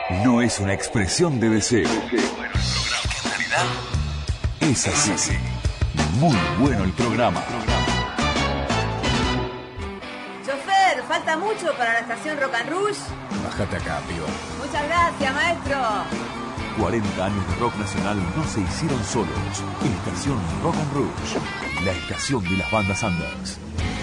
no es una expresión de deseo. Bueno, el programa que en realidad es así. Muy bueno el programa. Chofer, falta mucho para la estación Rock and Rouge. Bájate acá, piba. Muchas gracias, maestro. 40 años de rock nacional no se hicieron solos. Estación Rock and Rouge, la estación de las bandas unders.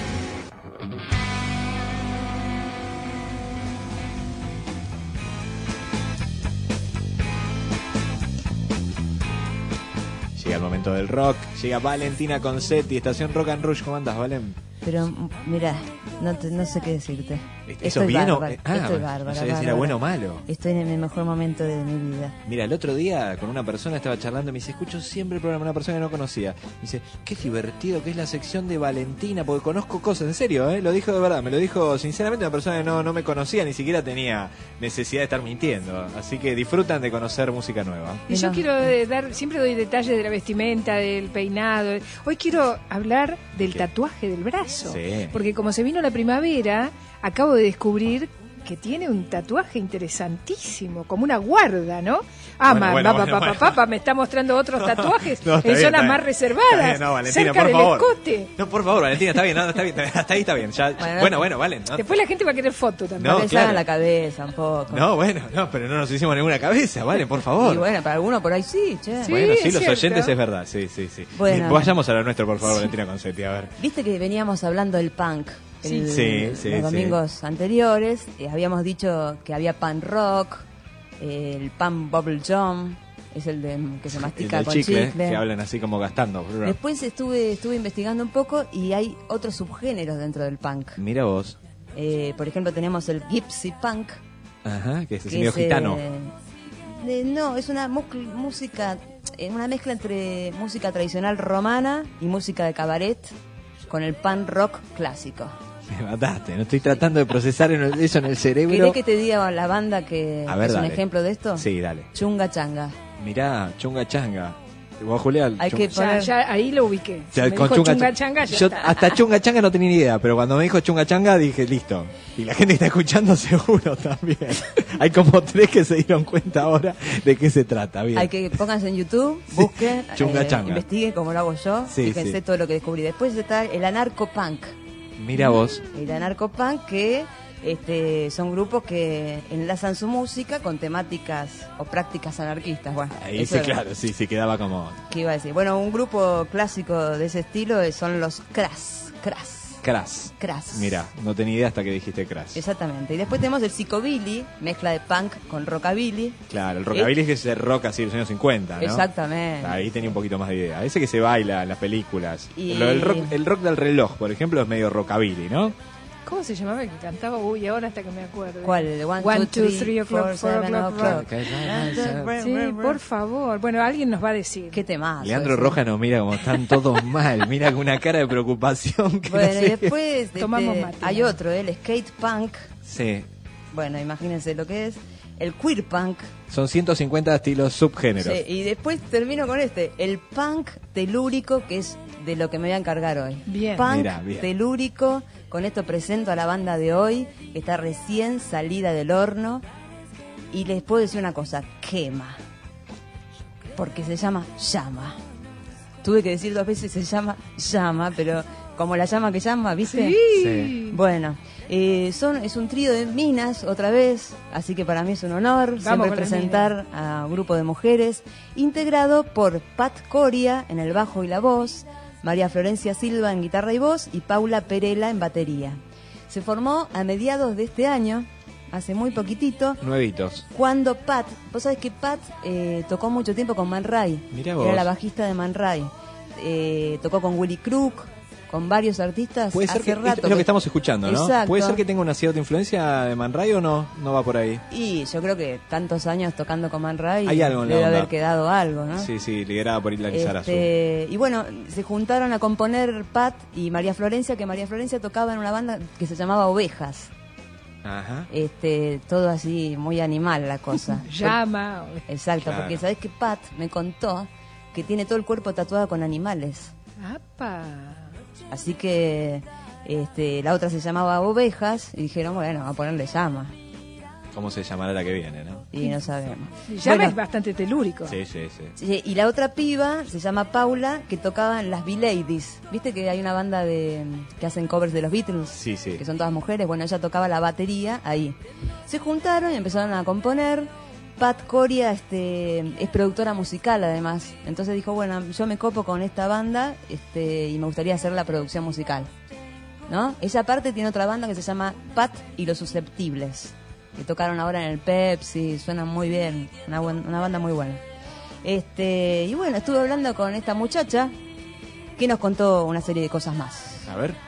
Llega el momento del rock, llega Valentina Concetti, estación Rock and Rouge. ¿Cómo andás, Valen? Pero, mira, no sé qué decirte. ¿Eso es bien o...? Estoy bárbara. No sé si era bueno o malo. Estoy en el mejor momento de mi vida. Mira, el otro día con una persona estaba charlando y me dice, escucho siempre el programa, una persona que no conocía. Me dice, qué divertido que es la sección de Valentina, porque conozco cosas, en serio, lo dijo de verdad, me lo dijo sinceramente una persona que no me conocía, ni siquiera tenía necesidad de estar mintiendo. Así que disfrutan de conocer música nueva. Y yo quiero siempre doy detalles de la vestimenta, del peinado. Hoy quiero hablar del tatuaje del brazo. Sí. Porque como se vino la primavera, acabo de descubrir que tiene un tatuaje interesantísimo, como una guarda, ¿no? Bueno. Me está mostrando otros tatuajes no, en zonas más reservadas, no, Valentina, cerca del escote. No, por favor, Valentina, está bien, hasta ahí está bien. Ya, bueno, Valen. No. Después la gente va a querer foto también. No les hagan la cabeza un poco. No, pero no nos hicimos ninguna cabeza, Valen, por favor. Y bueno, para algunos por ahí sí, che. Sí, bueno, sí, los cierto. oyentes es verdad, sí. Bueno, vayamos a lo nuestro, por favor, Valentina Concetti, a ver. Viste que veníamos hablando del punk. Sí, los domingos anteriores habíamos dicho que había punk rock, el punk bubble jump, es el de que se mastica el con chicle, chicle. que hablan así como gastando. Después estuve investigando un poco y hay otros subgéneros dentro del punk. Mira vos. Por ejemplo, tenemos el gypsy punk. Ajá, que es medio gitano. No, es una música, una mezcla entre música tradicional romana y música de cabaret con el punk rock clásico. Me mataste, no estoy tratando de procesar eso en el cerebro. ¿Querés que te diga la banda que a ver, es un dale. ejemplo de esto? Sí, dale. Chunga Changa. Mirá, Chunga Changa. Voy a juliar. Hay que poner... ya ahí lo ubiqué. Ya, Me con dijo Chunga Changa, ya yo está. hasta Chunga Changa no tenía ni idea, pero cuando me dijo Chunga Changa dije, listo. Y la gente que está escuchando seguro también. Hay como 3 que se dieron cuenta ahora de qué se trata. Bien. Hay que pónganse en YouTube, busquen, Chunga Changa. investiguen como lo hago yo, Sí, fíjense todo lo que descubrí. Después está el anarcopunk. Mira vos. El anarcopunk que son grupos que enlazan su música con temáticas o prácticas anarquistas. Bueno, Ahí sí, claro, sí, quedaba como... ¿Qué iba a decir? Bueno, un grupo clásico de ese estilo son los Crass. Crass. Mira, no tenía idea hasta que dijiste Crass. Exactamente. Y después tenemos el psychobilly, mezcla de punk con rockabilly. Claro, el rockabilly es que se rock así de los años 50, ¿no? Exactamente. Ahí tenía un poquito más de idea. Ese que se baila en las películas. Y... El rock del reloj, por ejemplo, es medio rockabilly, ¿no? ¿Cómo se llamaba el que cantaba? Uy, ahora hasta que me acuerdo. ¿Cuál? El de 1, 2, 3 o'clock, 4 o'clock. Sí, por favor. Bueno, alguien nos va a decir. ¿Qué temazo? Leandro Rojas nos mira como están todos mal. Mira con una cara de preocupación. Que bueno, no y sé. después Tomamos mate. hay otro, el skate punk. Sí. Bueno, imagínense lo que es. El queer punk. Son 150 estilos subgéneros. Sí, y después termino con el punk telúrico, que es de lo que me voy a encargar hoy. Bien. Punk Mirá, bien. telúrico. Con esto presento a la banda de hoy, que está recién salida del horno. Y les puedo decir una cosa, quema. Porque se llama Llama. Tuve que decir 2 veces se llama Llama, pero como la llama que llama, ¿viste? Sí. Bueno, es un trío de minas otra vez, así que para mí es un honor siempre presentar a un grupo de mujeres, integrado por Pat Coria en el bajo y la voz, María Florencia Silva en guitarra y voz y Paula Perela en batería. Se formó a mediados de este año, hace muy poquitito. Nuevitos. Cuando Pat, vos sabés que Pat tocó mucho tiempo con Man Ray. Mirá vos. Era la bajista de Man Ray. Tocó con Willy Crook, con varios artistas. Puede ser hace que rato es lo que estamos escuchando, ¿no? Exacto. Puede ser que tenga una cierta influencia de Man Ray o no va por ahí. Y yo creo que tantos años tocando con Man Ray Hay algo en la debe onda. haber quedado algo, ¿no? Sí, liderada por Isla Lizarazu. Y bueno, se juntaron a componer Pat y María Florencia, que María Florencia tocaba en una banda que se llamaba Ovejas. Ajá. Todo así, muy animal la cosa. Llama. Exacto, Claro. porque sabés que Pat me contó que tiene todo el cuerpo tatuado con animales. ¡Apa! Así que la otra se llamaba Ovejas y dijeron, bueno, vamos a ponerle Llama. ¿Cómo se llamará la que viene, no? Y no sabemos. Llama es bastante telúrico. Sí. Y la otra piba se llama Paula, que tocaba en las B-Ladies. ¿Viste que hay una banda que hacen covers de los Beatles? Sí. Que son todas mujeres. Bueno, ella tocaba la batería ahí. Se juntaron y empezaron a componer. Pat Coria es productora musical, además. Entonces dijo, bueno, yo me copo con esta banda y me gustaría hacer la producción musical, ¿no? Ella aparte tiene otra banda que se llama Pat y los Susceptibles, que tocaron ahora en el Pepsi, suenan muy bien, una banda muy buena. Y bueno, estuve hablando con esta muchacha que nos contó una serie de cosas más. A ver.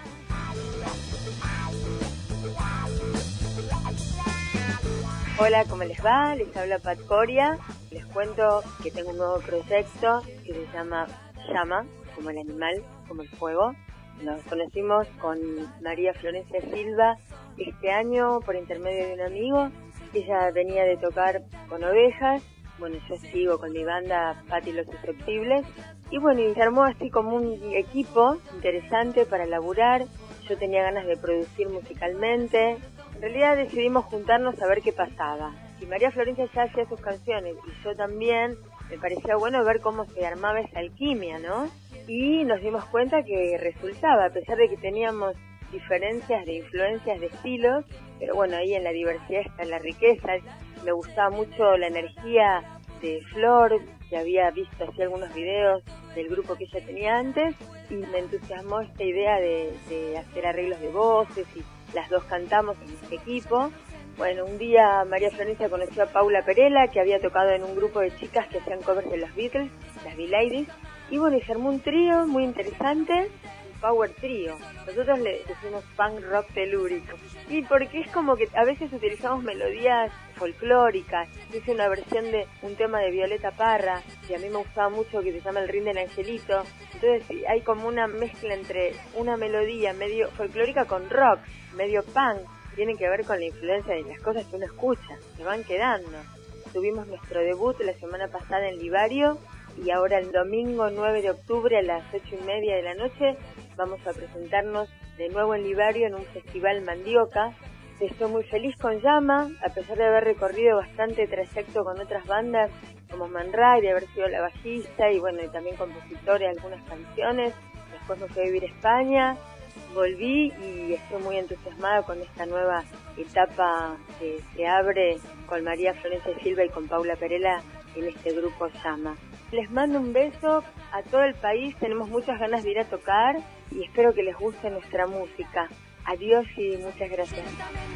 Hola, ¿cómo les va? Les habla Pat Coria. Les cuento que tengo un nuevo proyecto que se llama Llama, como el animal, como el fuego. Nos conocimos con María Florencia Silva este año por intermedio de un amigo. Ella venía de tocar con Ovejas. Bueno, yo sigo con mi banda Pat y los Susceptibles. Y bueno, y se armó así como un equipo interesante para laburar. Yo tenía ganas de producir musicalmente. En realidad decidimos juntarnos a ver qué pasaba. Si María Florencia ya hacía sus canciones y yo también, me parecía bueno ver cómo se armaba esa alquimia, ¿no? Y nos dimos cuenta que resultaba, a pesar de que teníamos diferencias de influencias de estilos, pero bueno, ahí en la diversidad está la riqueza. Me gustaba mucho la energía de Flor, que había visto así algunos videos del grupo que ella tenía antes, y me entusiasmó esta idea de hacer arreglos de voces, y las dos cantamos en este equipo. Bueno, un día María Florencia conoció a Paula Perela, que había tocado en un grupo de chicas que hacían covers de los Beatles, las B-Ladies, y bueno, y se armó un trío muy interesante, un power trío. Nosotros le decimos punk rock telúrico. Y porque es como que a veces utilizamos melodías folclóricas. Hice una versión de un tema de Violeta Parra, que a mí me gustaba mucho, que se llama El Rin del Angelito. Entonces hay como una mezcla entre una melodía medio folclórica con rock, medio punk. Tienen que ver con la influencia de las cosas que uno escucha, se van quedando. Tuvimos nuestro debut la semana pasada en Livario, y ahora el domingo 9 de octubre a las 8:30 de la noche vamos a presentarnos de nuevo en Livario en un festival Mandioca. Estoy muy feliz con Llama, a pesar de haber recorrido bastante trayecto con otras bandas como Man Ray, de haber sido la bajista y bueno, y también compositora de algunas canciones. Después me fui a vivir a España, volví y estoy muy entusiasmada con esta nueva etapa que se abre con María Florencia Silva y con Paula Perela en este grupo Llama. Les mando un beso a todo el país, tenemos muchas ganas de ir a tocar y espero que les guste nuestra música. Adiós y muchas gracias.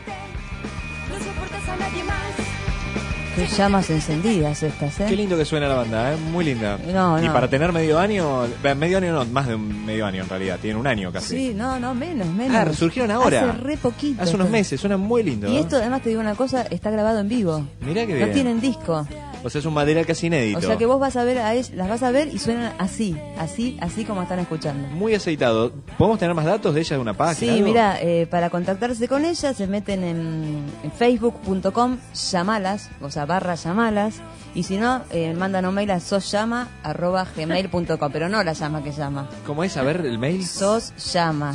Qué llamas encendidas estas, ¿eh? Qué lindo que suena la banda, muy linda. No. Y para tener medio año no, más de medio año en realidad, tiene un año casi. Sí, no, menos. Ah, surgieron ahora. Hace re poquito. Hace unos meses, suena muy lindo. Y esto además te digo una cosa, está grabado en vivo. Mirá qué bien. No tienen disco. O sea, es un material casi inédito. O sea que vos vas a ver las vas a ver y suenan así como están escuchando. Muy aceitado. ¿Podemos tener más datos de ella, de una página? Sí, mira, para contactarse con ella se meten en facebook.com/llamalas, o sea, /llamalas, y si no, mandan un mail a sosllama@gmail.com, pero no la llama que llama. ¿Cómo es? A ver, el mail. Sosllama.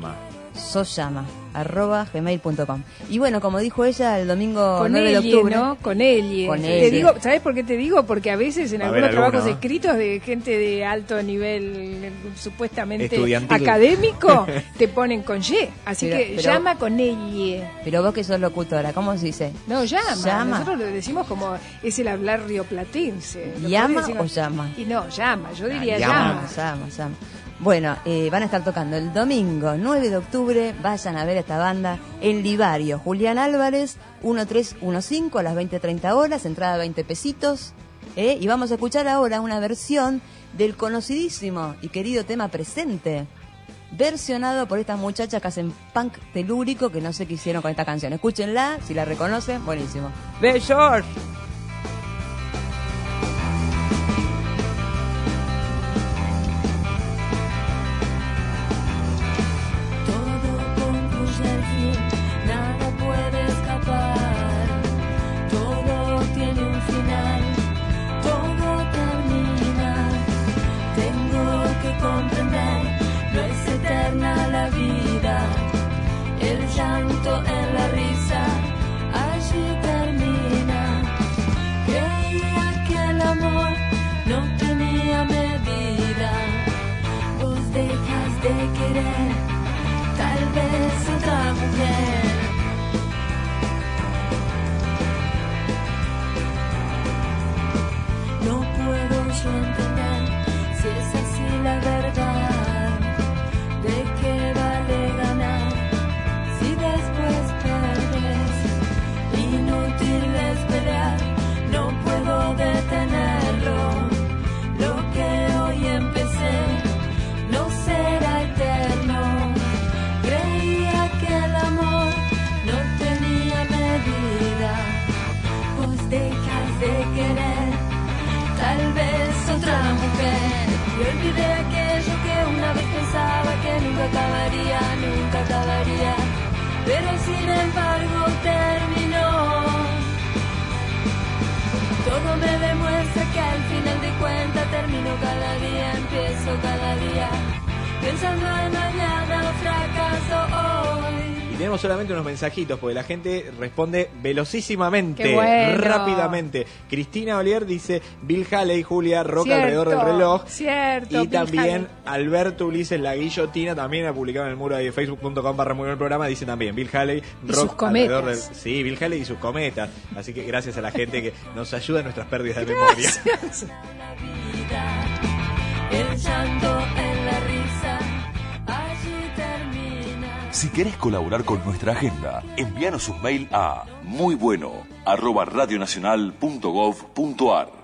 @gmail.com. Y bueno, como dijo ella, el domingo con 9 ella, de octubre, ¿no? Con ella. Te digo, ¿sabes por qué te digo? Porque a veces en algunos trabajos escritos de gente de alto nivel supuestamente académico te ponen con Y, así pero llama con ella. Pero vos que sos locutora, ¿cómo se dice? No, llama. Nosotros lo decimos como es el hablar rioplatense. ¿Llama o llama? Y no, llama, yo diría llama. Bueno, van a estar tocando el domingo 9 de octubre. Vayan a ver a esta banda en Livario. Julián Álvarez, 1315 a las 20:30 horas, entrada 20 pesitos. Y vamos a escuchar ahora una versión del conocidísimo y querido tema Presente, versionado por estas muchachas que hacen punk telúrico, que no sé qué hicieron con esta canción. Escúchenla, si la reconocen, buenísimo. ¡Besos! El llanto en la risa, allí termina. dejas de querer, tal vez otra mujer. Y olvidé aquello que una vez pensaba que nunca acabaría, pero sin embargo terminó. Todo me demuestra que al final de cuentas termino cada día, empiezo cada día, pensando en mañana, fracaso hoy. Y tenemos solamente unos mensajitos, porque la gente responde velocísimamente, bueno. rápidamente. Cristina Olier dice, Bill Haley, Julia, rock alrededor del reloj. Cierto. Y Bill también Haley. Alberto Ulises La Guillotina, también ha publicado en el muro de facebook.com/muy buen programa, dice también, Bill Haley, rock alrededor del... Sí, Bill Haley y sus cometas. Así que gracias a la gente que nos ayuda en nuestras pérdidas de memoria. El llanto en la risa, allí termina. Si querés colaborar con nuestra agenda, envíanos un mail a muybueno@radionacional.gov.ar.